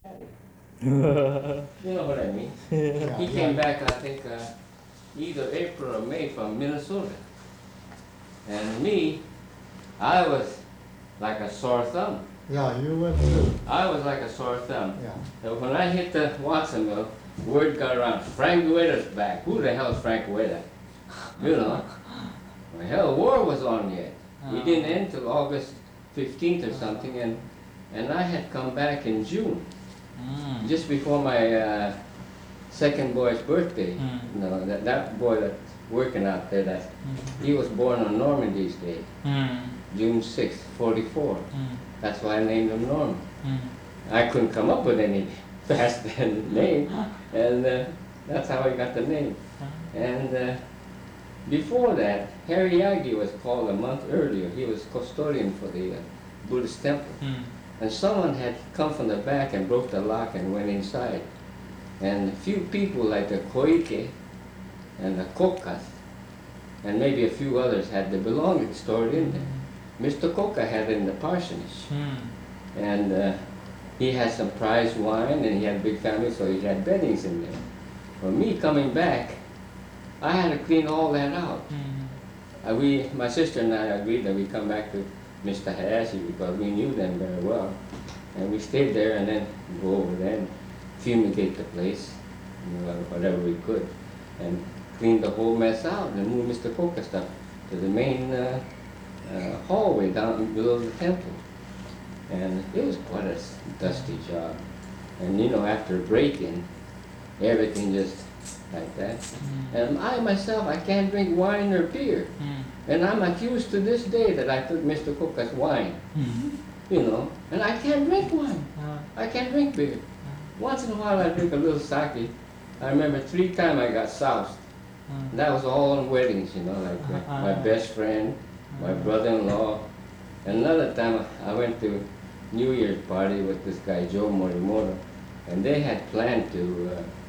You know what I mean? Yeah, He yeah. came back, I think, either April or May from Minnesota. And me, I was like a sore thumb. Yeah, you were too. I was like a sore thumb. Yeah. So when I hit the Watsonville, word got around, Frank Gueda's back. Who the hell is Frank Gueda? You know. Well, hell, war was on yet. It didn't end till August 15th or something, and I had come back in June, just before my second boy's birthday. You know, that boy that's working out there, he was born on Normandy's Day, June 6th, 44. That's why I named him Norman. I couldn't come up with any faster name, and that's how I got the name. And before that, Harry Yagi was called a month earlier. He was custodian for the Buddhist temple. And someone had come from the back and broke the lock and went inside. And a few people like the Koike and the Kokas, and maybe a few others had the belongings stored in there. Mr. Koka had it in the parsonage. And he had some prize wine, and he had a big family, so he had beddings in there. For me coming back, I had to clean all that out. My sister and I agreed that we come back to Mr. Hayashi because we knew them very well. And we stayed there and then go over there and fumigate the place, you know, whatever we could, and clean the whole mess out and move Mr. Coca stuff to the main hallway down below the temple. And it was quite a dusty job. And you know, after a break-in, everything just like that. And I myself, I can't drink wine or beer. And I'm accused to this day that I took Mr. Coca's wine, you know, and I can't drink wine. I can't drink beer. Once in a while I drink a little sake. I remember 3 times I got soused. That was all on weddings, you know, like my best friend, my brother-in-law. And another time I went to New Year's party with this guy, Joe Morimoto, and they had planned to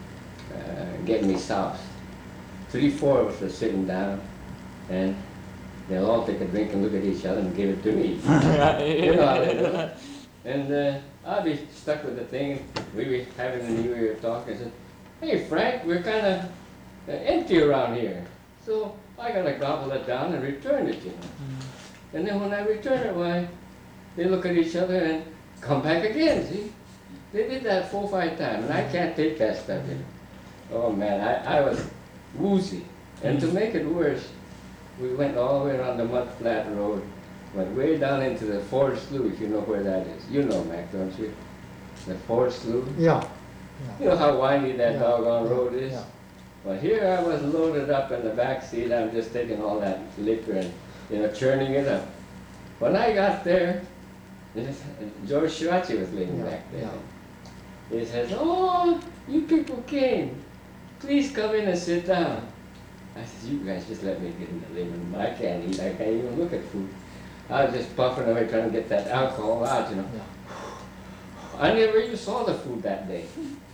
get me soused. 3, 4 of us were sitting down, and they'll all take a drink and look at each other and give it to me. You know how they do it. And I'll be stuck with the thing. We were having a New Year talk, and said, "Hey Frank, we're kind of empty around here." So I gotta gobble it down and return it, you know. And then when I return it, why, they look at each other and come back again, see? They did that 4 or 5 times, and I can't take that stuff, you know. Oh man, I was woozy. And to make it worse, we went all the way around the Mud Flat Road, went way down into the Ford Slough, if you know where that is. You know, Mac, don't you? The Ford Slough? Yeah. You know how windy that Yeah. doggone road is? Yeah. Well, here I was loaded up in the back seat. I'm just taking all that liquor and, you know, churning it up. When I got there, George Shirachi was laying Yeah, back there. yeah. He says, "Oh, you people came. Please come in and sit down." I said, "You guys just let me get in the living room. I can't eat. I can't even look at food." I was just puffing away trying to get that alcohol out, you know. Yeah. I never even saw the food that day.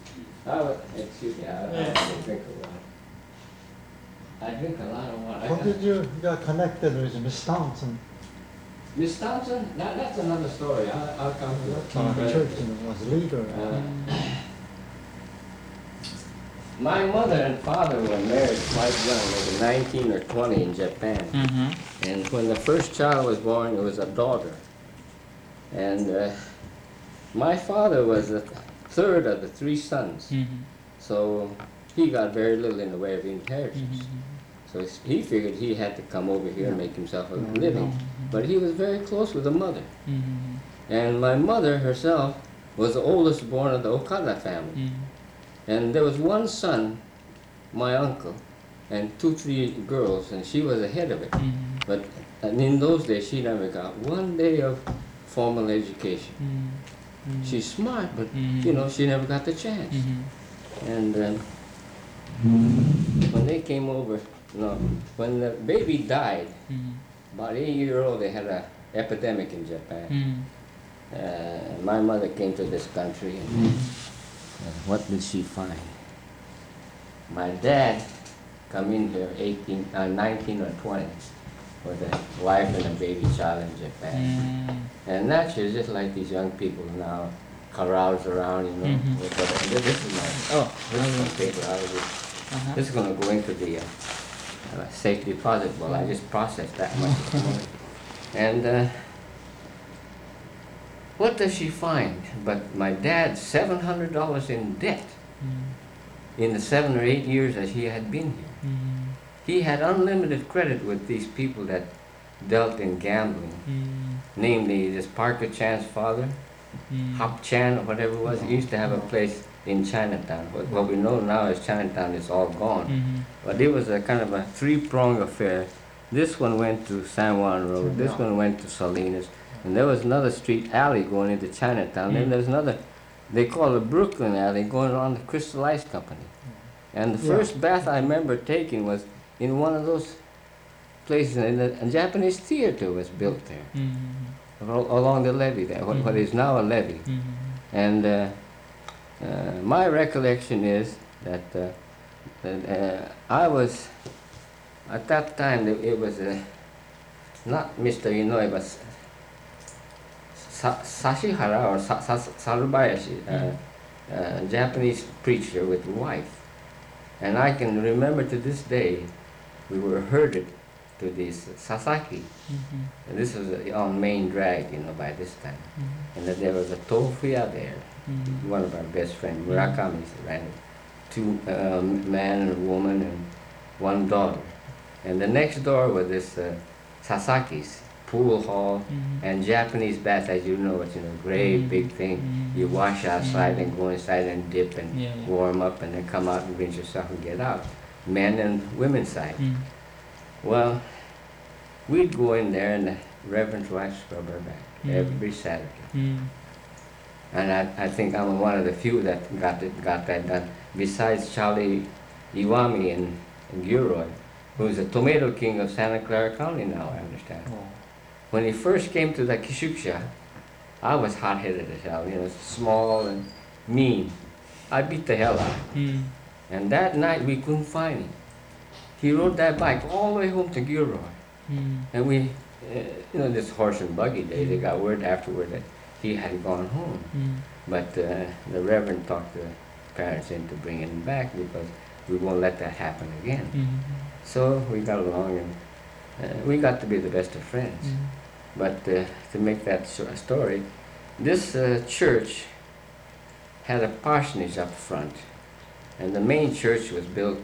Excuse me, I drink a lot. I drink a lot of water. How did you get connected with Miss Thompson? Miss Thompson, that's another story. I'll come to it. The church was leader. My mother and father were married quite young, maybe 19 or 20 in Japan. And when the first child was born, it was a daughter. And my father was the third of the 3 sons. So he got very little in the way of inheritance. So he figured he had to come over here and make himself a living. But he was very close with the mother. And my mother herself was the oldest born of the Okada family. And there was one son, my uncle, and 2, 3 girls, and she was ahead of it. But in those days, she never got 1 day of formal education. She's smart, but you know, she never got the chance. And when they came over, you know, when the baby died, about 8 years old, they had an epidemic in Japan. My mother came to this country, and what did she find? My dad come in here 19 or 20 with a wife and a baby child in Japan. And naturally, just like these young people now, carouse around, you know. Mhm. But this is my Oh, this is my paper. uh-huh. This is going to go into the safe deposit. Well, I just processed that much this morning. And what does she find? But my dad, $700 in debt in the 7 or 8 years that he had been here. He had unlimited credit with these people that dealt in gambling, namely this Parker Chan's father, Hop Chan or whatever it was. He used to have a place in Chinatown. What we know now is Chinatown is all gone. But it was a kind of a three-pronged affair. This one went to San Juan Road, this one went to Salinas, and there was another street alley going into Chinatown. Then there's another, they call it Brooklyn Alley, going around the Crystal Ice Company. And the first bath I remember taking was in one of those places, and a Japanese theater was built there, along the levee there, what is now a levee. And my recollection is that I was, at that time, it was not Mr. Inoue, but Sashihara or Sarubayashi, Japanese preacher with wife. And I can remember to this day, we were herded to this Sasaki. And this was on Main Drag, you know, by this time. And that there was a tofuya there. One of our best friends, Murakami, ran it. Two man and a woman and one daughter. And the next door was this Sasaki's pool hall and Japanese bath, as you know, it's great big thing. You wash outside and go inside and dip and warm up and then come out and rinse yourself and get out. Men and women's side. Well, we'd go in there and the Reverend's wife scrub her back every Saturday. And I think I'm one of the few that got that done, besides Charlie Iwami and Gilroy, who's the tomato king of Santa Clara County now, I understand. When he first came to the Kishuksha, I was hot-headed as hell, small and mean. I beat the hell out of him. And that night we couldn't find him. He rode that bike all the way home to Gilroy. And we, this horse and buggy day, they got word afterward that he had gone home. But the Reverend talked the parents into bringing him back because we won't let that happen again. So we got along and we got to be the best of friends. But to make that story, this church had a parsonage up front, and the main church was built,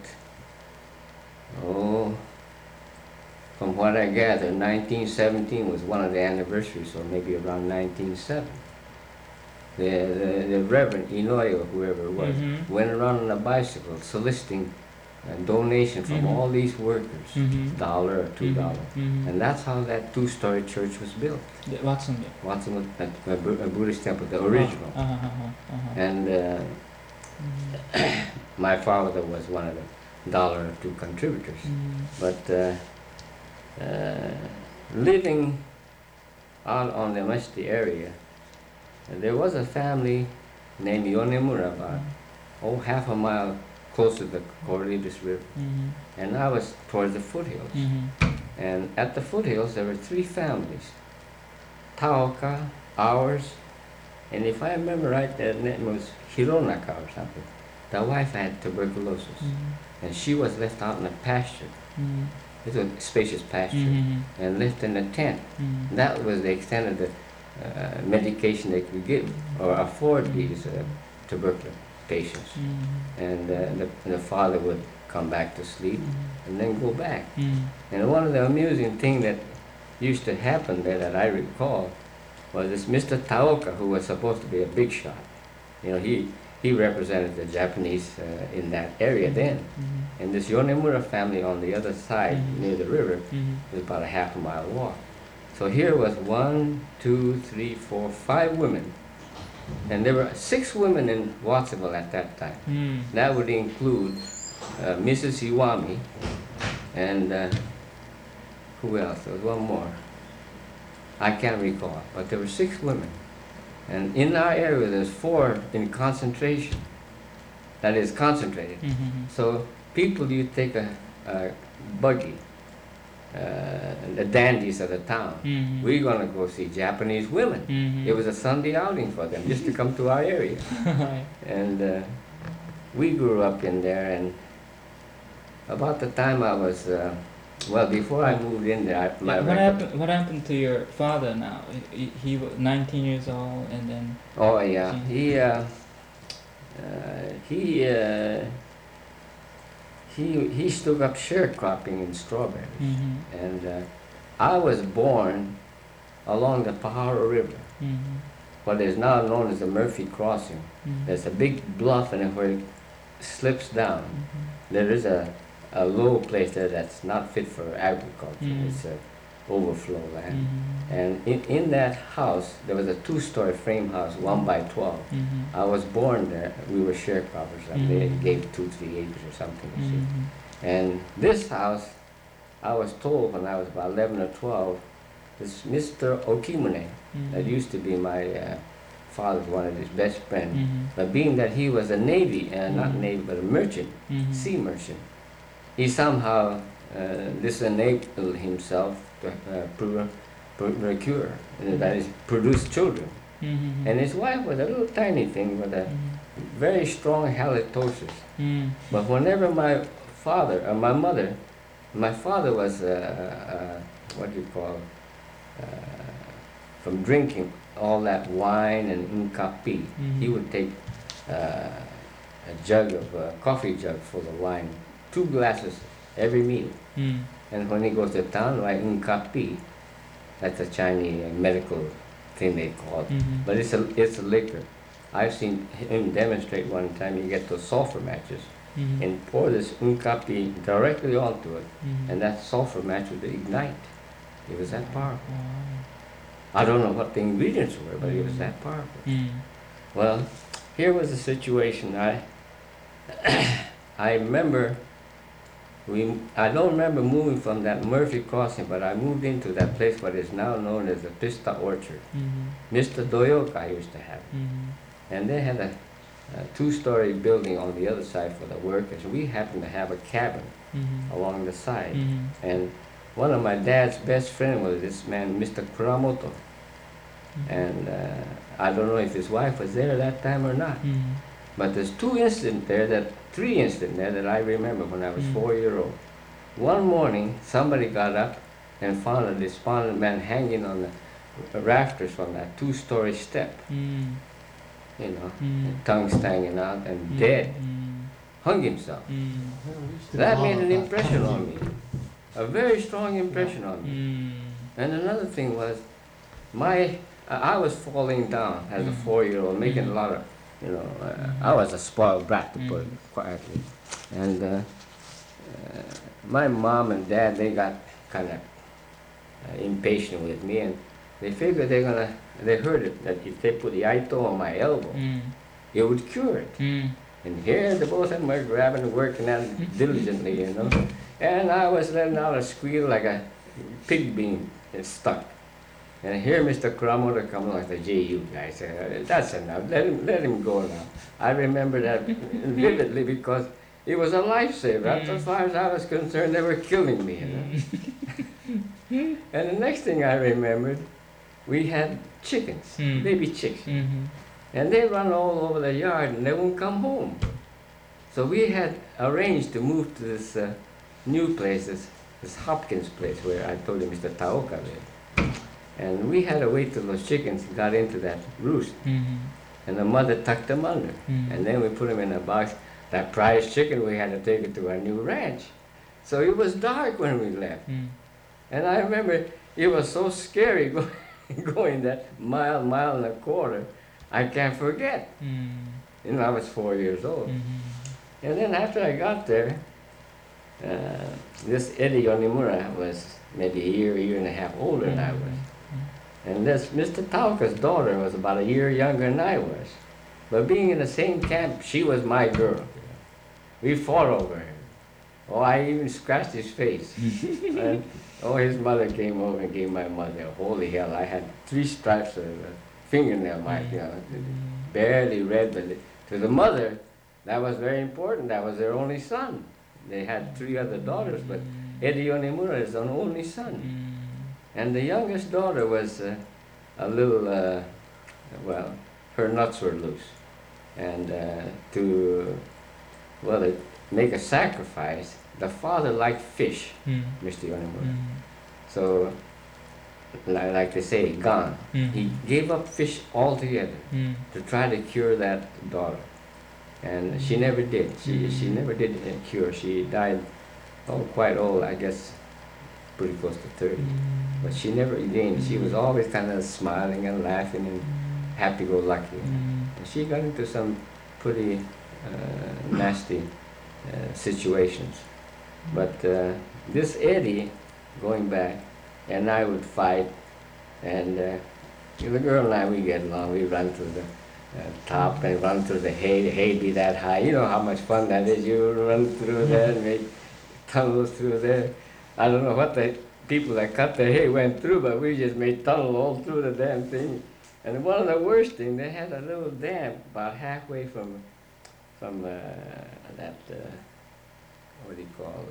from what I gather, 1917 was one of the anniversaries, so maybe around 1907. The Reverend Inoue, or whoever it was, went around on a bicycle soliciting a donation from all these workers, $1 or $2. And that's how that two-story church was built. Watson. Watson, a Buddhist temple, the original. And my father was one of the $1 or $2 contributors. But living out on the Mashti area, there was a family named Yonemura, about half a mile close to the Corribus River. And I was towards the foothills. And at the foothills there were 3 families. Taoka, ours, and if I remember right, their name was Hironaka or something. The wife had tuberculosis, and she was left out in a pasture. It was a spacious pasture, and left in a tent. That was the extent of the medication they could give or afford these tuberculosis patients. And the father would come back to sleep and then go back. And one of the amusing things that used to happen there that I recall was this Mr. Taoka, who was supposed to be a big shot. He represented the Japanese in that area then. And this Yonemura family on the other side, near the river, was about a half a mile walk. So here was 1, 2, 3, 4, 5 women. And there were 6 women in Watsonville at that time. That would include Mrs. Iwami and who else? There was one more. I can't recall, but there were 6 women. And in our area, there's 4 in concentration. That is concentrated. So people, you take a buggy the dandies of the town. Mhm. We're gonna go see Japanese women. Mhm. It was a Sunday outing for them, just to come to our area. And we grew up in there, and about the time I was, well, before I moved in there, What happened to your father now? He was 19 years old, and then. Oh yeah, he took up sharecropping in strawberries, Mhm. and I was born along the Pajaro River, Mhm. what is now known as the Murphy Crossing. Mhm. There's a big bluff in it where it slips down. Mhm. There is a low place there that's not fit for agriculture. Mhm. It's a overflow land. Mhm. And in that house, there was a two-story frame house, 1 by 12. Mhm. I was born there. We were sharecroppers. And they Mhm. gave 2-3 acres or something. You see. Mhm. And this house, I was told when I was about 11 or 12, this Mr. Okimune, that used to be my father's one of his best friends. Mhm. But being that he was a Navy, not Mhm. Navy, but a merchant, Mhm. sea merchant, he somehow disenabled himself to procure, that is, produce children. Mhm. And his wife was a little tiny thing with a very strong halitosis. Mhm. But whenever my father, or my mother, my father was, what do you call, from drinking all that wine and unkapi, he would take a jug of, coffee jug full of wine, 2 glasses every meal. Mhm. And when he goes to town, like unkapi, that's a Chinese medical thing they call it. Mhm. But it's a liquor. I've seen him demonstrate one time. You get those sulfur matches Mhm. and pour this unkapi directly onto it, Mhm. and that sulfur match would ignite. It was that powerful. Wow. I don't know what the ingredients were, but it was that powerful. Mhm. Well, here was the situation. I remember I don't remember moving from that Murphy Crossing, but I moved into that place what is now known as the Pista Orchard. Mhm. Mr. Doyoka used to have it. Mhm. And they had a 2-story building on the other side for the workers. We happened to have a cabin Mhm. along the side. Mhm. And one of my dad's best friend was this man, Mr. Kuramoto. And I don't know if his wife was there that time or not. Mhm. But there's 3 incidents there that I remember when I was 4 years old. One morning, somebody got up and found a despondent man hanging on the rafters from that 2-story step, Mhm. you know, Mhm. tongues hanging out and dead, Mhm. hung himself. Mhm. That made an impression on me, a very strong impression on me. Mhm. And another thing was, I was falling down as a 4-year-old, making a lot of, I was a spoiled brat, to put it quietly. And my mom and dad, they got kind of impatient with me, and they figured they heard it, that if they put the Aito on my elbow, it would cure it. And here the both of them were grabbing and working at it diligently, And I was letting out a squeal like a pig being stuck. And here Mr. Kuramoto come like the JU guy said, that's enough, let him go now. I remember that vividly because it was a lifesaver. As far as I was concerned, they were killing me. And the next thing I remembered, we had chickens, baby chicks. And they run all over the yard and they won't come home. So we had arranged to move to this new place, this Hopkins place where I told you Mr. Taoka lived. And we had to wait till those chickens got into that roost. And the mother tucked them under. And then we put them in a box. That prize chicken, we had to take it to our new ranch. So it was dark when we left. And I remember it was so scary going that mile and a quarter. I can't forget. I was 4 years old. And then after I got there, this Eddie Yonimura was maybe a year and a half older than I was. And this Mr. Tauka's daughter was about a year younger than I was. But being in the same camp, she was my girl. We fought over her. Oh, I even scratched his face. And, his mother came over and gave my mother, holy hell, I had 3 stripes of fingernail mark, barely red, but to the mother, that was very important. That was their only son. They had 3 other daughters, but Eddie Yonemura is an only son. Mm. And the youngest daughter was a little, well, her nuts were loose. And to make a sacrifice, the father liked fish, Mr. Yonemura. So, like they say, gone. He gave up fish altogether to try to cure that daughter. And she never did. She never did cure. She died quite old, I guess, pretty close to 30. But she never again, she was always kind of smiling and laughing and happy-go-lucky. And she got into some pretty nasty situations. But this Eddie, going back, and I would fight, and the girl and I, we get along. We run to the top and run through the hay be that high. You know how much fun that is. You run through there and make tunnels through there. I don't know what the people that cut the hay went through, but we just made tunnels all through the damn thing. And one of the worst things, they had a little dam about halfway from that, what do you call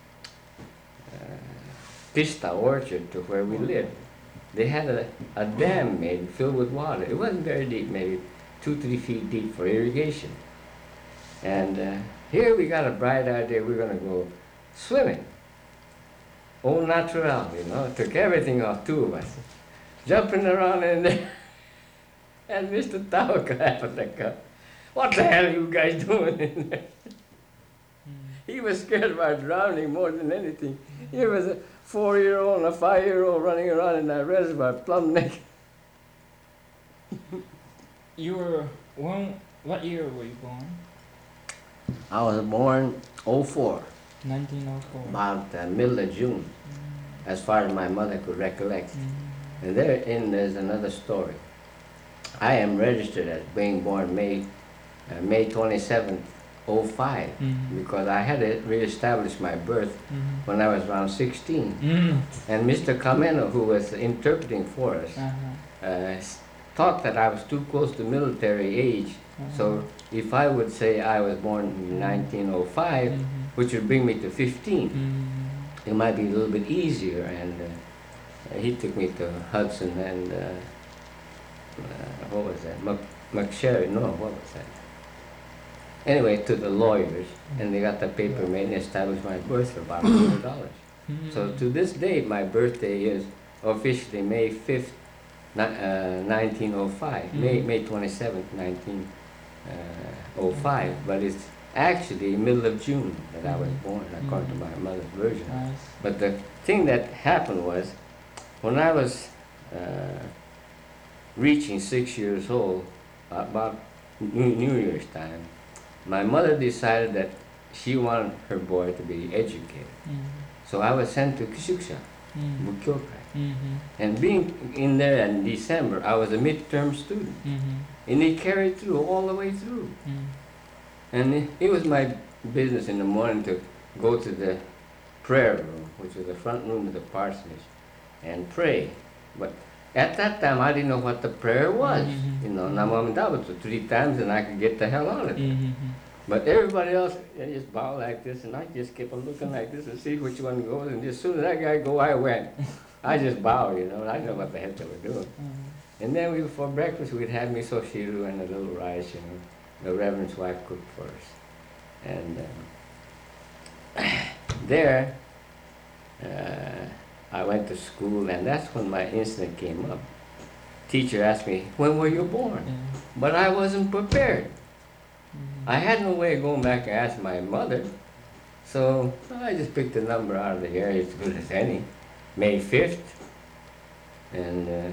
Vista Orchard to where we lived. They had a dam made filled with water. It wasn't very deep, maybe 2-3 feet deep for irrigation. And here we got a bright idea, we're gonna go swimming. Au natural, you know, took everything off, two of us. Jumping around in there. And Mr. Tauka happened to come. What the hell are you guys doing in there? He was scared about drowning more than anything. Here was a 4-year-old and a 5-year-old running around in that reservoir, plumb naked. What year were you born? I was born 04. 1904. About the middle of June, as far as my mother could recollect. And there's another story. I am registered as being born May 27th, 05, because I had to reestablish my birth when I was around 16. And Mr. Kameno, who was interpreting for us, thought that I was too close to military age. So if I would say I was born in 1905, which would bring me to 15, it might be a little bit easier. And he took me to Hudson and what was that? McSherry? No, what was that? Anyway, to the lawyers, and they got the paper made and established my birth for about $100. So to this day, my birthday is officially May 5th, 1905, May 27th, 1905, but it's actually middle of June that I was born, according to my mother's version. Nice. But the thing that happened was, when I was reaching 6 years old, about New Year's time, my mother decided that she wanted her boy to be educated. So I was sent to Kishuksha, Bukyokai. And being in there in December, I was a midterm student. And it carried through, all the way through. And it was my business in the morning to go to the prayer room, which was the front room of the parsonage, and pray. But at that time, I didn't know what the prayer was. You know, Namamadavatsu 3 times and I could get the hell on it. But everybody else, they just bow like this, and I just kept on looking like this and see which one goes. And as soon as that guy go, I went. I just bowed, you know, and I didn't know what the heck they were doing. And then for breakfast, we'd have miso shiru and a little rice, you know. The Reverend's wife cooked for us. And there, I went to school, and that's when my incident came up. Teacher asked me, when were you born? But I wasn't prepared. I had no way of going back and asking my mother. So I just picked a number out of the air, as good as any. May 5th, and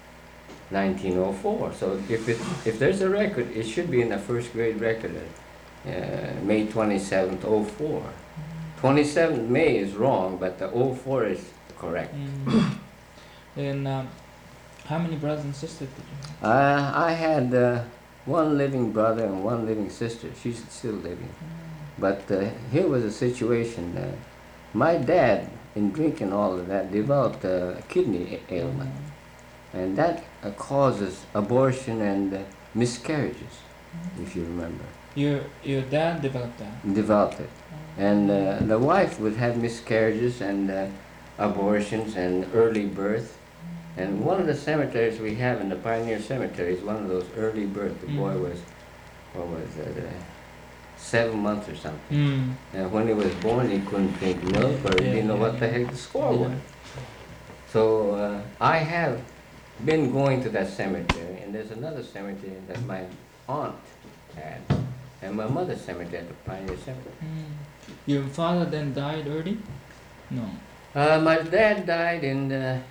1904. So if there's a record, it should be in the first grade record, May 27th, 04. 27th May is wrong, but the 04 is correct. And how many brothers and sisters did you have? I had one living brother and one living sister. She's still living. But here was a situation. My dad, in drinking all of that, developed a kidney ailment. And that causes abortion and miscarriages. if you remember. Your dad developed that. Developed it. And the wife would have miscarriages and abortions and early birth. And one of the cemeteries we have in the Pioneer Cemetery is one of those early birth. The boy was, what was it, 7 months or something. Mm. And when he was born, he couldn't drink milk or he didn't know what the heck the score Yeah. was. So I have been going to that cemetery, and there's another cemetery that my aunt had, and my mother's cemetery at the Pioneer Cemetery. Your father then died early? No. My dad died in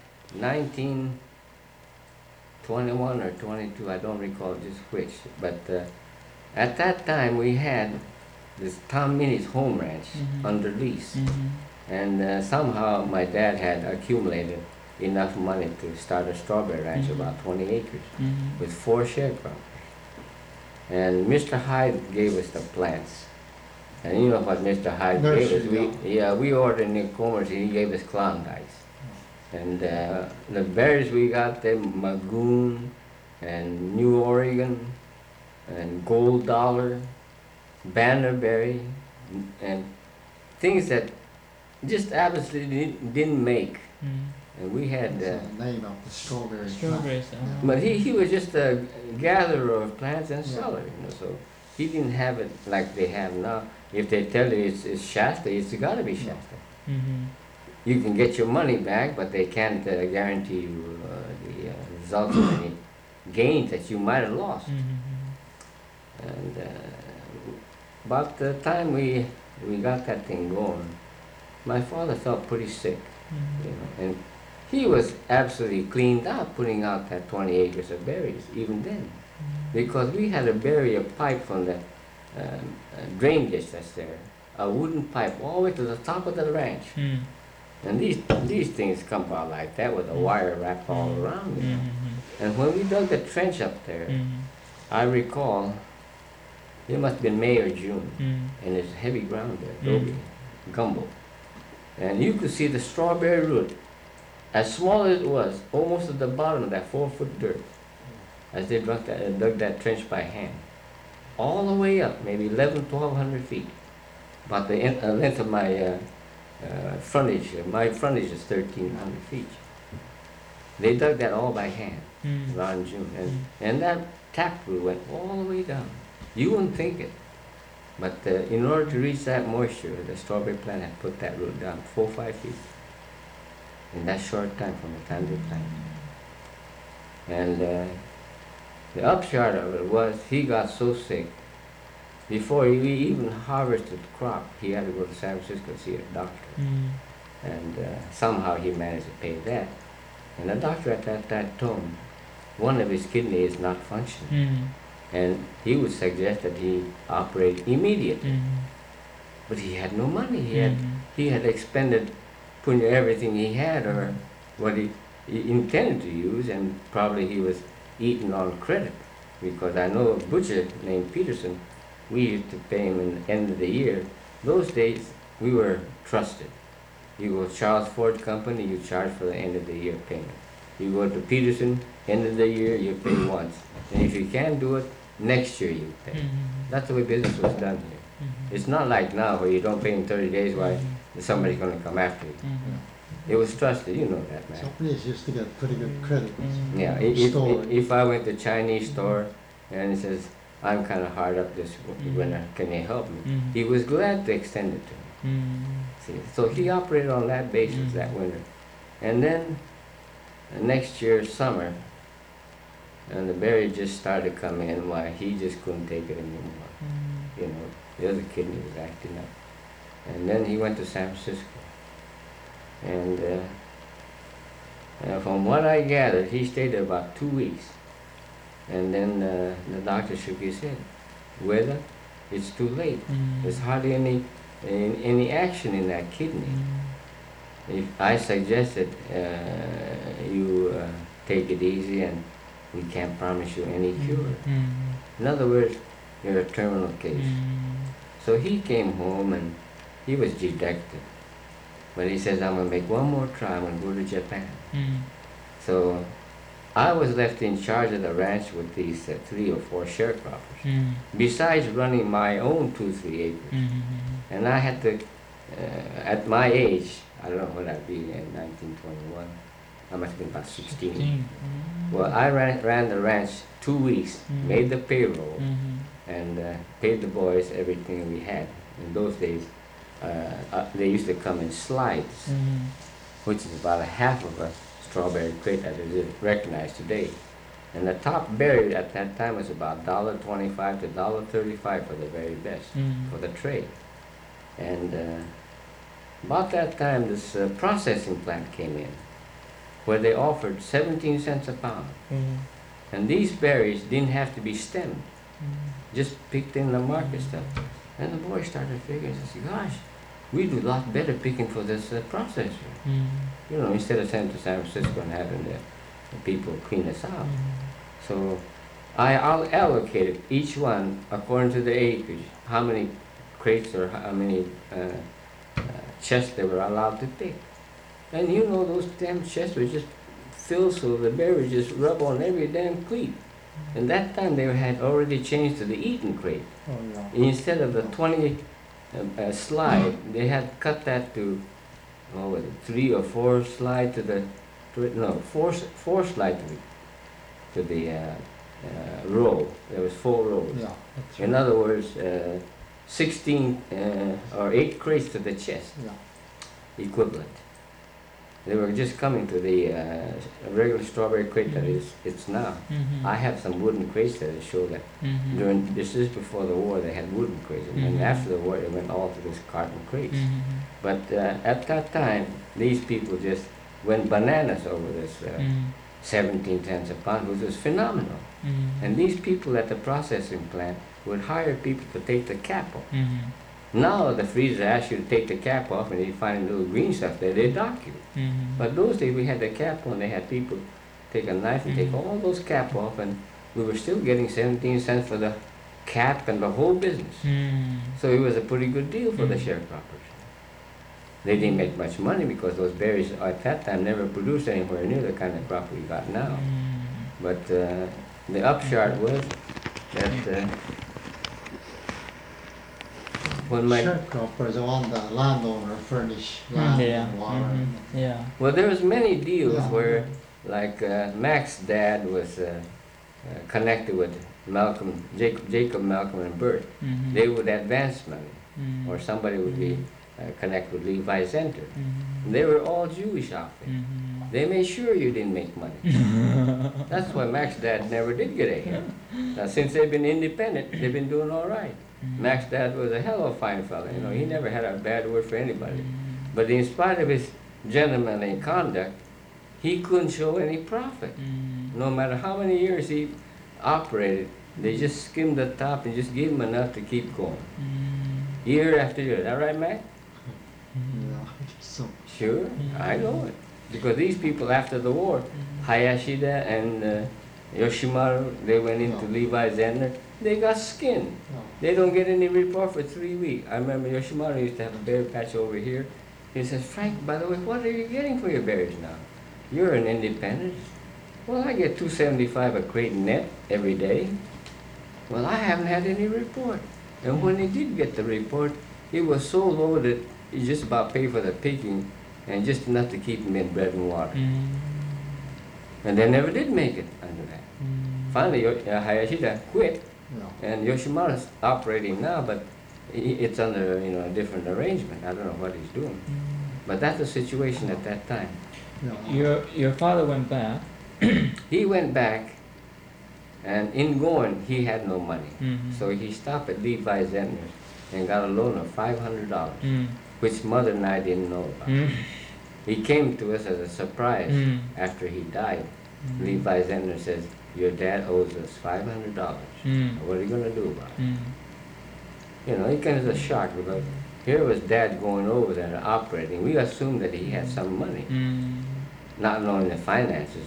1921 or 22, I don't recall just which, but at that time we had this Tom Minnie's home ranch under lease, and somehow my dad had accumulated enough money to start a strawberry ranch, about 20 acres, with 4 sharecroppers. And Mr. Hyde gave us the plants. And you know what Mr. Hyde gave us? We ordered Nick Comers and he gave us Klondikes. And the berries we got there, Magoon and New Oregon and Gold Dollar, Bannerberry, and things that just absolutely didn't make. And we had... That's the name of the strawberry plant. Strawberries. But he was just a gatherer of plants and seller, so he didn't have it like they have now. If they tell you it's Shasta, it's got to be Shasta. You can get your money back, but they can't guarantee you the results of any gains that you might have lost. And about the time we got that thing going, my father felt pretty sick, and he was absolutely cleaned out putting out that 20 acres of berries, even then. Because we had to bury a pipe from the drain ditch that's there, a wooden pipe all the way to the top of the ranch. And these things come out like that with a wire wrapped all around it. And when we dug the trench up there, I recall, it must have been May or June, and there's heavy ground there, adobe, gumbo. And you could see the strawberry root, as small as it was, almost at the bottom of that 4-foot dirt, as they dug that trench by hand. All the way up, maybe 1,100 feet. About the length of my frontage. My frontage is 1,300 feet. They dug that all by hand around June. And that taproot went all the way down. You wouldn't think it. But in order to reach that moisture, the strawberry plant had put that root down 4 or 5 feet in that short time from the time they planted. And the upshot of it was he got so sick, before he even harvested the crop, he had to go to San Francisco to see a doctor. And somehow he managed to pay that. And the doctor at that time, one of his kidneys is not functioning. And he would suggest that he operate immediately. But he had no money. He had expended putting everything he had or what he intended to use, and probably he was eating on credit. Because I know a butcher named Peterson, we used to pay him in the end of the year. Those days, we were trusted. You go to Charles Ford Company, you charge for the end of the year payment. You go to Peterson, end of the year, you pay once. And if you can't do it, next year you pay. That's the way business was done here. It's not like now where you don't pay in 30 days while somebody's going to come after you. It was trusted, you know that, man. So please used to get pretty good credit. Yeah, if I went to a Chinese store and he says, I'm kind of hard up this winter, can you help me? He was glad to extend it to me. See, so he operated on that basis that winter. And then next year, summer, and the berry just started coming in, why he just couldn't take it anymore. You know, the other kidney was acting up. And then he went to San Francisco. And from what I gathered, he stayed there about 2 weeks. And then the doctor shook his head. Whether it's too late. There's hardly any action in that kidney. If I suggested you take it easy, and we can't promise you any cure. In other words, you're a terminal case. So he came home and he was dejected. But he says, I'm going to make one more try, I'm going to go to Japan. So I was left in charge of the ranch with these 3 or 4 sharecroppers, Mm. besides running my own 2-3 acres. Mm-hmm. And I had to, at my age, I don't know what I'd be in 1921, I must have been about 16. Mm. Well, I ran the ranch 2 weeks, Mm. made the payroll, Mm-hmm. and paid the boys everything we had. In those days, they used to come in slides, Mm-hmm. which is about a half of a strawberry crate that is recognized today. And the top berry at that time was about $1.25 to $1.35 for the very best, Mm. for the tray. And about that time, this processing plant came in, where they offered 17 cents a pound. Mm. And these berries didn't have to be stemmed, just picked in the market stuff. And the boys started figuring, I said, gosh, we do a lot better picking for this processor. Mm. You know, instead of sending to San Francisco and having the people clean us out. So I'll allocate each one according to the acreage, how many crates or how many chests they were allowed to pick. And you know, those damn chests were just filled so the berries just rub on every damn cleat. And that time they had already changed to the eating crate. Oh, yeah. Instead of the 20 slide, they had cut that to, what was it, 3 or 4 slide to the, no, 4 slide to the row. There was 4 rows. Yeah, that's In right. other words, 16 or 8 crates to the chest, Yeah. equivalent. They were just coming to the regular strawberry crate that it's now. Mm-hmm. I have some wooden crates that show that Mm-hmm. during, this is before the war, they had wooden crates, and then Mhm. after the war, they went all to this carton crates. Mm-hmm. But at that time, these people just went bananas over this 17 cents a pound, which was phenomenal. Mm-hmm. And these people at the processing plant would hire people to take the cap off. Mm-hmm. Now the freezer asks you to take the cap off, and they find little green stuff there, they dock you. Mm-hmm. But those days we had the cap on, they had people take a knife and take Mhm. all those cap off, and we were still getting 17 cents for the cap and the whole business. Mm-hmm. So it was a pretty good deal for the Mhm. sharecroppers. They didn't make much money because those berries at that time never produced anywhere near the kind of crop we got now. Mm-hmm. But the upshot was that when my Sharecroppers are on the landowner furnish land Yeah. and water. Mm-hmm. Yeah. well, there was many deals Yeah. where, like Mac's dad was connected with Malcolm, Jacob, Malcolm, and Bert. Mm-hmm. They would advance money, Mm-hmm. or somebody would be connected with Levi Zenter. Mm-hmm. They were all Jewish outfits. Mm-hmm. They made sure you didn't make money. That's why Mac's dad never did get ahead. Now, since they've been independent, they've been doing all right. Mac's dad was a hell of a fine fella. You know, he never had a bad word for anybody. But in spite of his gentlemanly conduct, he couldn't show any profit. Mm-hmm. No matter how many years he operated, they just skimmed the top and just gave him enough to keep going. Mm-hmm. Year after year. Is that right, Mac? Yeah. So, Sure, I know it. Because these people after the war, Hayashida and Yoshimaru, they went into Levi Zender, they got skinned. no. They don't get any report for 3 weeks. I remember Yoshimaru used to have a berry patch over here. He says, Frank, by the way, what are you getting for your berries now? You're an independent. Well, I get $2.75 a crate net every day. Well, I haven't had any report. And when he did get the report, it was so low that he just about paid for the picking and just enough to keep him in bread and water. Mm-hmm. And they never did make it under that. Finally, Hayashida quit, No. and Yoshimaru's operating now, but it's under a different arrangement. I don't know what he's doing. But that's the situation at that time. No. Your father went back. He went back, and in going, he had no money. Mm-hmm. So he stopped at Levi Zentner's and got a loan of $500, Mm. which Mother and I didn't know about. Mm. He came to us as a surprise Mm. after he died. Mm. Levi Zentner says, your dad owes us $500. Mm. What are you going to do about it? Mm. You know, it kind of a shock because here was Dad going over there and operating. We assumed that he had some money, Mm. not knowing the finances,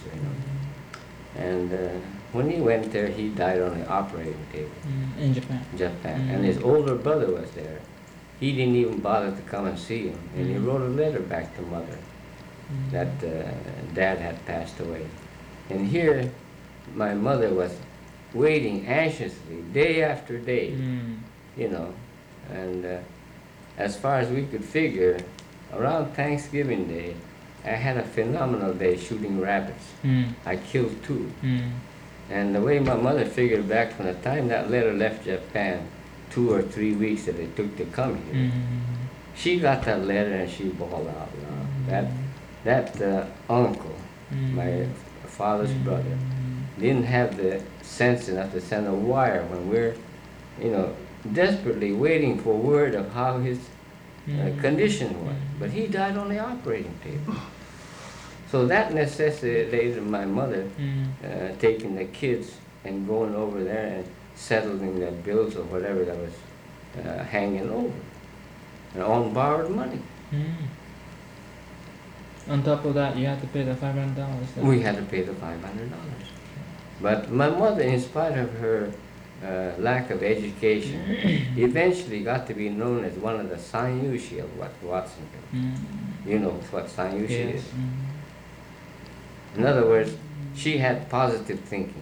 And when he went there, he died on the operating table, Mm. In Japan. Japan. Mm. And his older brother was there. He didn't even bother to come and see him. And he Mm. wrote a letter back to Mother Mm. that Dad had passed away. And here, my mother was waiting anxiously, day after day, you know. And as far as we could figure, around Thanksgiving Day, I had a phenomenal day shooting rabbits. I killed 2. And the way my mother figured back from the time that letter left Japan, 2 or 3 weeks that it took to come here, she got that letter and she bawled out loud. That uncle, my father's brother, didn't have the sense enough to send a wire when we're, you know, desperately waiting for word of how his condition was. But he died on the operating table. So that necessitated my mother taking the kids and going over there and settling the bills or whatever that was hanging over, and on borrowed money. On top of that, you had to pay the $500. We had to pay the $500. But my mother, in spite of her lack of education, eventually got to be known as one of the Sanyushi of Watsonville. You know what Sanyushi is. In other words, she had positive thinking.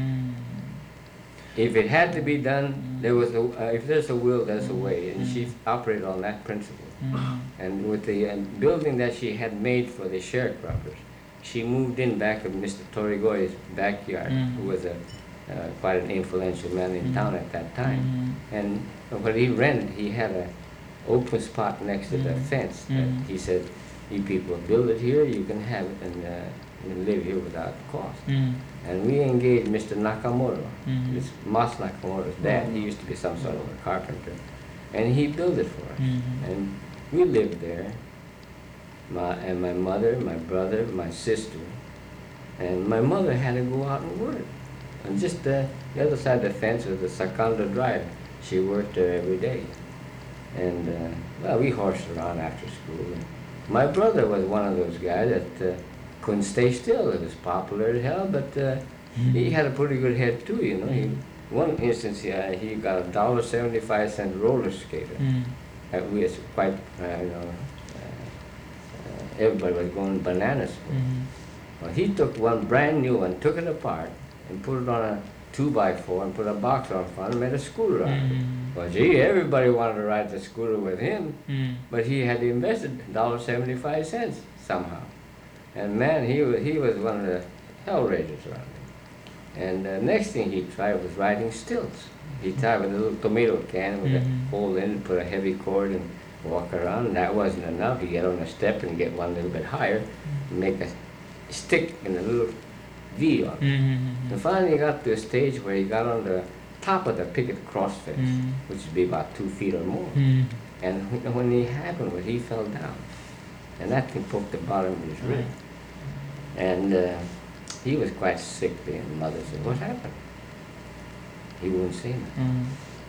If it had to be done, there was if there's a will, there's a way, and she operated on that principle. And with the building that she had made for the sharecroppers, she moved in back of Mr. Torigoy's backyard, who was quite an influential man in town at that time. And when he rented, he had an open spot next to the fence. He said, "You people build it here, you can have it and live here without cost." And we engaged Mr. Nakamoto, this Mas Nakamoto's dad. He used to be some sort of a carpenter, and he built it for us. And we lived there. My mother, my brother, my sister, and my mother had to go out and work. And just the other side of the fence was the Sakanda Drive. She worked there every day. And, well, we horsed around after school. And my brother was one of those guys that couldn't stay still. He was popular as hell, but he had a pretty good head too, you know. One instance, he got a $1.75 roller skater. We was quite, you know, everybody was going bananas for it. Well, he took one brand new one, took it apart, and put it on a 2x4 and put a box on front and made a scooter out of it. Well, gee, everybody wanted to ride the scooter with him, but he had invested $1.75 somehow. And man, he was one of the hell raisers around him. And the next thing he tried was riding stilts. He tied with a little tomato can with a hole in it, put a heavy cord and walk around, and that wasn't enough. He'd get on a step and get one a little bit higher and make a stick and a little V on it. And finally he got to a stage where he got on the top of the picket cross fence, which would be about 2 feet or more. And when it happened, he fell down. And that thing poked the bottom of his rib. And he was quite sick then. The mother said, "What happened?" He wouldn't say nothing.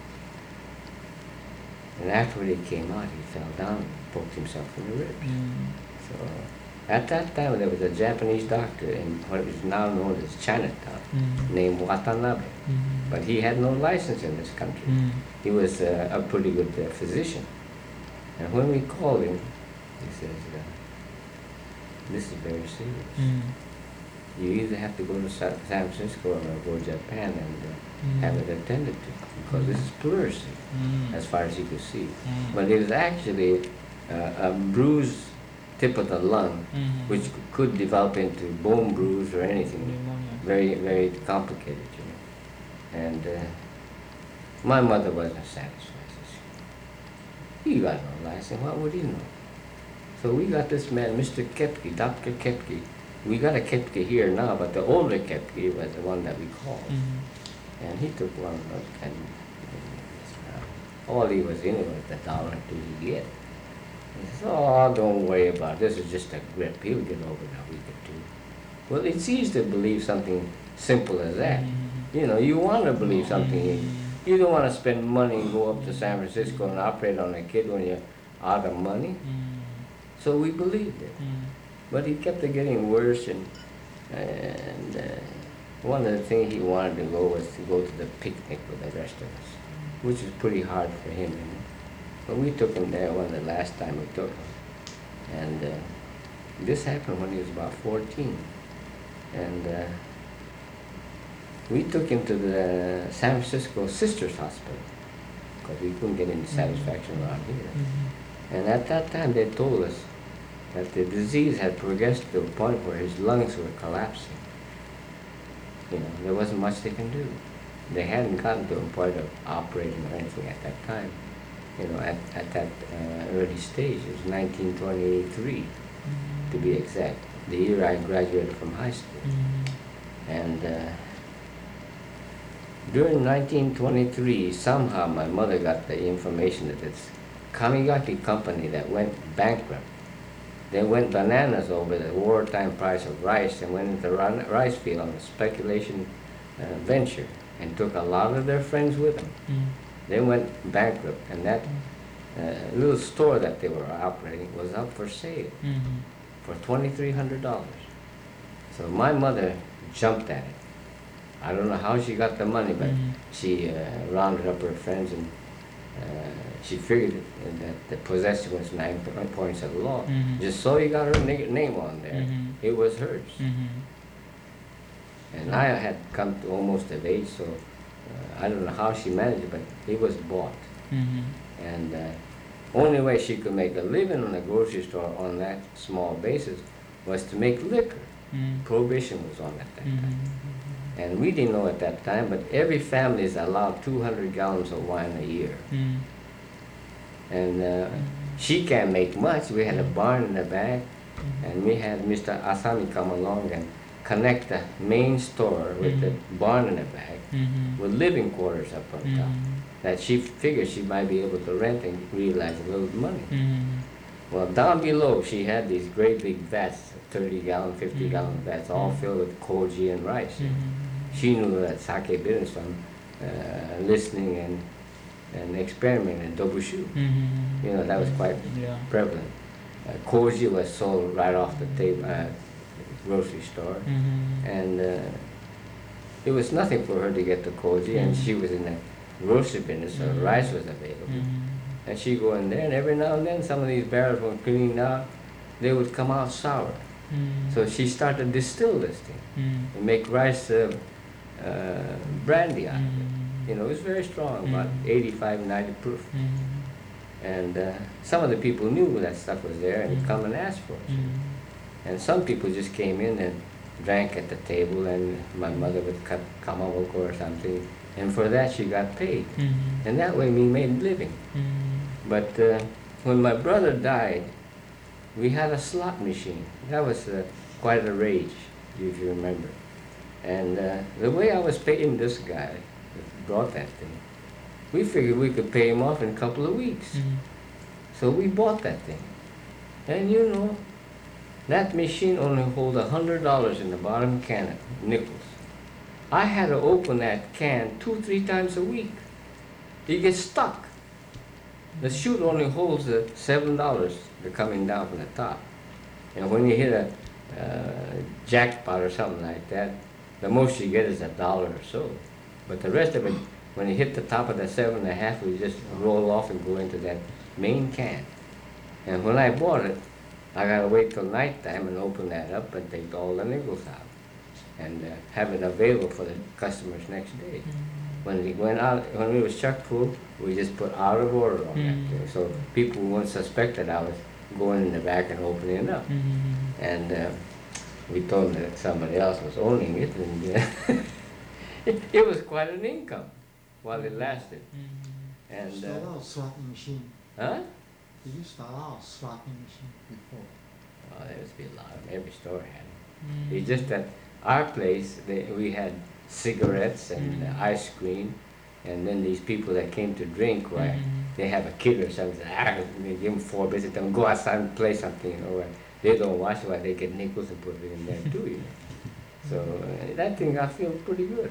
And after he came out, he fell down and poked himself in the ribs. So at that time, there was a Japanese doctor in what is now known as Chinatown, named Watanabe. But he had no license in this country. He was a pretty good physician. And when we called him, he says, "This is very serious. You either have to go to San Francisco or go to Japan and have it attended to, because this is pleurisy, as far as he could see." But it was actually a bruised tip of the lung, which could develop into bone bruise or anything. Very, very complicated, you know. And my mother wasn't satisfied. He got no license, what would he know? So we got this man, Mr. Kepke, Dr. Kepke. We got a Kepke here now, but the older Kepke was the one that we called. And he took one look, and all he was in it was the $1 or $2 he get. He says, "Oh, don't worry about it. This is just a grip. He'll get over it in a week or 2. Well, it's easy to believe something simple as that. You know, you want to believe something. You don't want to spend money and go up to San Francisco and operate on a kid when you're out of money. So we believed it. But he kept getting worse, and one of the things he wanted to go was to go to the picnic with the rest of us, which was pretty hard for him, you know. But we took him there one of the last time we took him. And this happened when he was about 14. And we took him to the San Francisco Sisters Hospital because we couldn't get any satisfaction around here. And at that time, they told us that the disease had progressed to a point where his lungs were collapsing. You know, there wasn't much they can do. They hadn't gotten to a point of operating or anything at that time. You know, at that early stage, it was 1923, to be exact, the year I graduated from high school. And during 1923, somehow my mother got the information that this Kamigaki company that went bankrupt, they went bananas over the wartime price of rice and went into rice field on a speculation venture and took a lot of their friends with them. They went bankrupt, and that little store that they were operating was up for sale for $2,300. So my mother jumped at it. I don't know how she got the money, but she rounded up her friends, and she figured that the possession was 9 points of the law. Just so you got her name on there, it was hers. And I had come to almost of age, so I don't know how she managed it, but it was bought. And only way she could make a living on a grocery store on that small basis was to make liquor. Prohibition was on at that time. And we didn't know at that time, but every family is allowed 200 gallons of wine a year. And she can't make much. We had a barn in the back, and we had Mr. Asami come along and connect the main store with the barn in the back with living quarters up on top. That she figured she might be able to rent and realize a little money. Well, down below, she had these great big vats, 30-gallon, 50-gallon vats, all filled with koji and rice. She knew that sake business from listening and experimenting in dobushu. You know, that was quite prevalent. Koji was sold right off the table, grocery store, and it was nothing for her to get the koji, and she was in the grocery business, so rice was available. And she'd go in there, and every now and then some of these barrels were cleaned out, they would come out sour. So she started to distill this thing and make rice brandy out of it. You know, it was very strong, about 85, 90 proof. And some of the people knew that stuff was there and would come and ask for it. And some people just came in and drank at the table, and my mother would cut kamaboko or something, and for that she got paid. And that way we made a living. But when my brother died, we had a slot machine. That was quite a rage, if you remember. And the way I was paying this guy that brought that thing, we figured we could pay him off in a couple of weeks. So we bought that thing. And you know, that machine only holds $100 in the bottom can of nickels. I had to open that can 2-3 times a week. You get stuck. The chute only holds the $7 they're coming down from the top. And when you hit a jackpot or something like that, the most you get is $1 or so. But the rest of it, when you hit the top of the 7.5, we just roll off and go into that main can. And when I bought it, I gotta wait till nighttime and open that up and take all the nickels out and have it available for the customers next day. When it went out, when it was chuck full, we just put out of order on that thing, so people wouldn't suspect that I was going in the back and opening it up. And we told them that somebody else was owning it, and it was quite an income while it lasted. And Used to allow slotting machine. huh? They used to allow slotting machine before. Oh, there used to be a lot of them. Every store had it. It's just that our place, we had cigarettes and ice cream, and then these people that came to drink, why they have a kid or something, they give them 4 bits, tell them go outside and play something, you know, they don't watch it, why they get nickels and put it in there too, you know. So that thing I feel pretty good.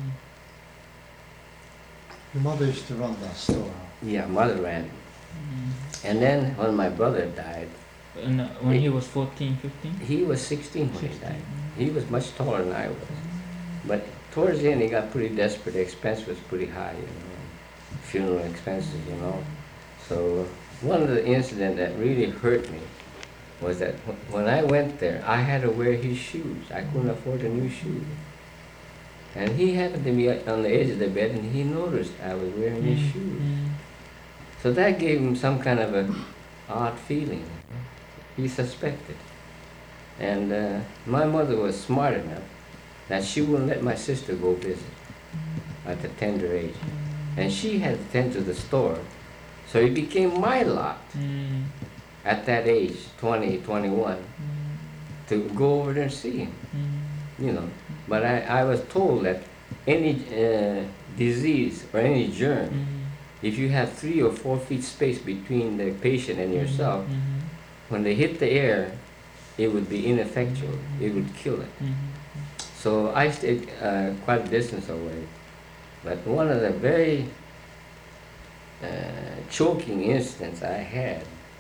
Your mother used to run that store. Yeah, mother ran it. And then when my brother died, And when he was 14, 15? he was 16 when he died. He was much taller than I was. But towards the end, he got pretty desperate. The expense was pretty high, you know, funeral expenses, you know. So one of the incidents that really hurt me was that when I went there, I had to wear his shoes. I couldn't afford a new shoe. And he happened to be on the edge of the bed, and he noticed I was wearing his shoes. So that gave him some kind of a odd feeling. He suspected. And my mother was smart enough that she wouldn't let my sister go visit at a tender age. And she had to tend to the store. So it became my lot at that age, 20, 21, to go over there and see him, you know. But I was told that any disease or any germ, if you have 3 or 4 feet space between the patient and yourself, when they hit the air, it would be ineffectual. It would kill it. So I stayed quite a distance away. But one of the very choking incidents I had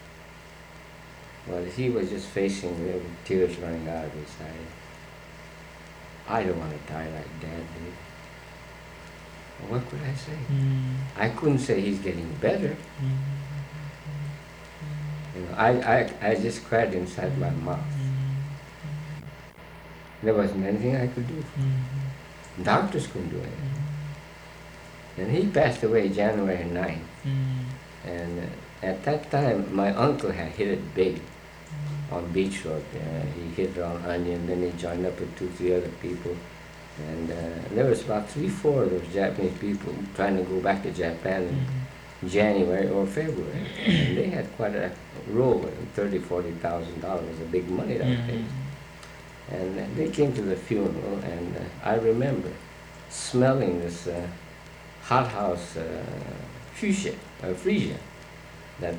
was he was just facing me with tears running out of his eyes. I don't want to die like Dad did. What could I say? I couldn't say he's getting better. You know, I just cried inside my mouth. There wasn't anything I could do. Doctors couldn't do anything. And he passed away January 9th. And at that time, my uncle had hit it big on Beach Road. He hit it on Onion, then he joined up with 2, 3 other people. And there was about 3, 4 of those Japanese people trying to go back to Japan in January or February. And they had quite a roll, $30,000, $40,000 was a big money those days. And they came to the funeral, and I remember smelling this hothouse freesia, that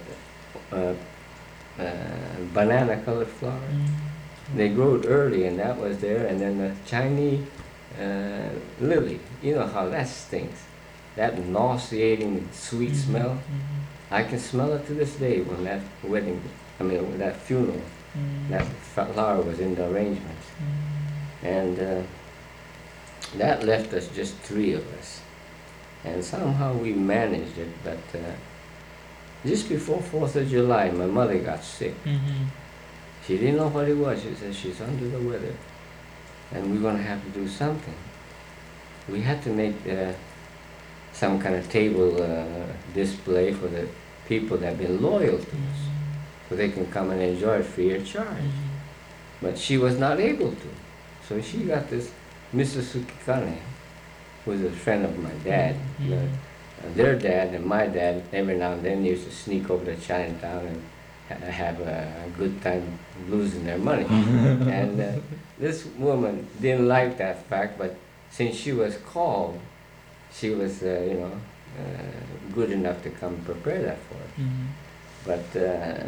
banana-colored flower. They grew it early, and that was there, and then the Chinese lily. You know how that stinks. That nauseating sweet smell. I can smell it to this day when that wedding, when that funeral, that flower was in the arrangements. And that left us just 3 of us. And somehow we managed it, but just before 4th of July, my mother got sick. She didn't know what it was. She said, she's under the weather, and we're going to have to do something. We had to make some kind of table display for the people that have been loyal to us, so they can come and enjoy it free of charge. But she was not able to. So she got this Mrs. Sukikane, who was a friend of my dad. Their dad and my dad, every now and then, used to sneak over to Chinatown and have a good time losing their money. And this woman didn't like that fact, but since she was called, she was, good enough to come prepare that for us. But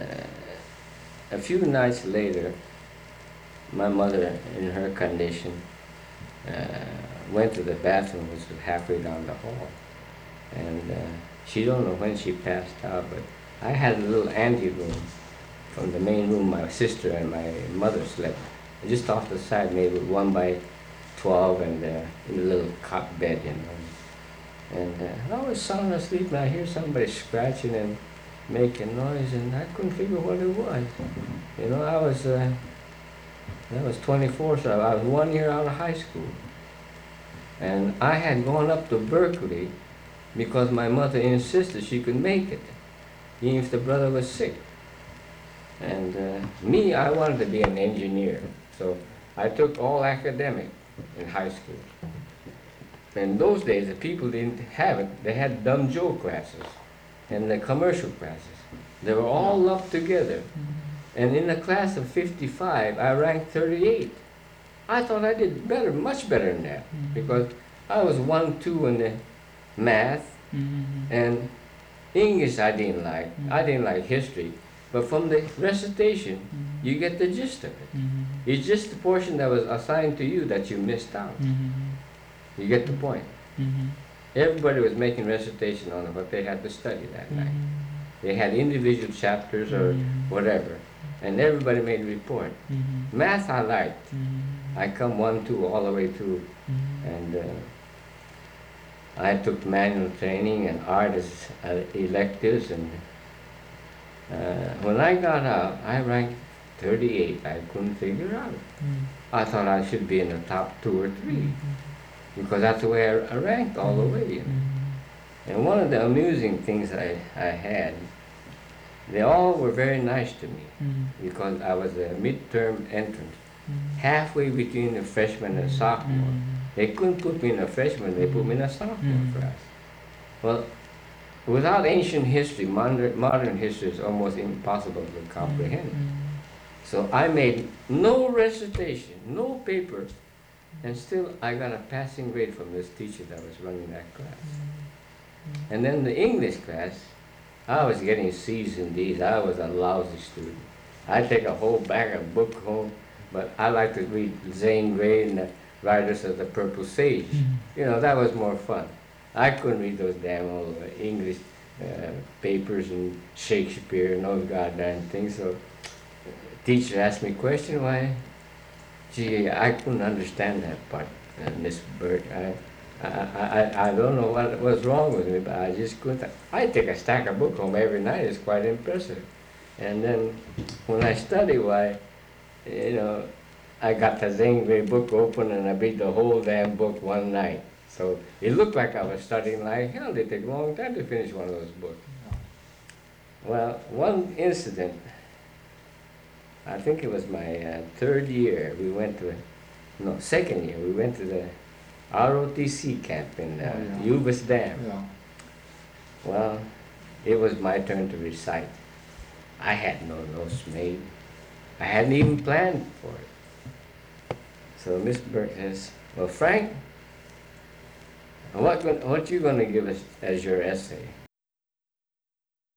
a few nights later, my mother, in her condition, went to the bathroom, which was halfway down the hall. And she don't know when she passed out, but I had a little ante-room from the main room my sister and my mother slept. Just off the side, maybe 1 by 12, and in a little cot bed, you know. And I was sound asleep, and I hear somebody scratching and making noise, and I couldn't figure what it was. You know, I was 24, so I was 1 year out of high school. And I had gone up to Berkeley because my mother insisted she could make it, even if the brother was sick. And me, I wanted to be an engineer, so I took all academic in high school. In those days, the people didn't have it. They had dumb Joe classes and the commercial classes. They were all lumped together. And in a class of 55, I ranked 38. I thought I did better, much better than that, because I was 1, 2 in the math, and English I didn't like. I didn't like history. But from the recitation, you get the gist of it. It's just the portion that was assigned to you that you missed out. You get the point. Everybody was making recitation on what they had to study that night. They had individual chapters or whatever, and everybody made a report. Math I liked. I come 1, 2 all the way through, and I took manual training and art as electives, and when I got out, I ranked 38. I couldn't figure out. I thought I should be in the top 2 or 3. because that's the way I ranked all the way. You know? And one of the amusing things I had, they all were very nice to me because I was a midterm entrant, halfway between the freshman and sophomore. They couldn't put me in a freshman, they put me in a sophomore class. Well, without ancient history, modern history is almost impossible to comprehend. So I made no recitation, no paper, and still I got a passing grade from this teacher that was running that class. And then the English class, I was getting C's and D's. I was a lousy student. I take a whole bag of book home, but I like to read Zane Grey and the Riders of the Purple Sage. You know, that was more fun. I couldn't read those damn old English papers and Shakespeare and those goddamn things. So teacher asked me a question, why? Gee, I couldn't understand that part, Miss Burke. I don't know what was wrong with me, but I just couldn't. I take a stack of books home every night. It's quite impressive. And then when I study, why, you know, I got the Zane Grey book open and I read the whole damn book one night. So it looked like I was studying like hell. It took a long time to finish one of those books. Well, one incident, I think it was my third year, we went to, no, second year, we went to the ROTC camp in Uvas Dam. Yeah. Well, it was my turn to recite. I had no notes made. I hadn't even planned for it. So Miss Burke says, well, Frank, what you going to give us as your essay?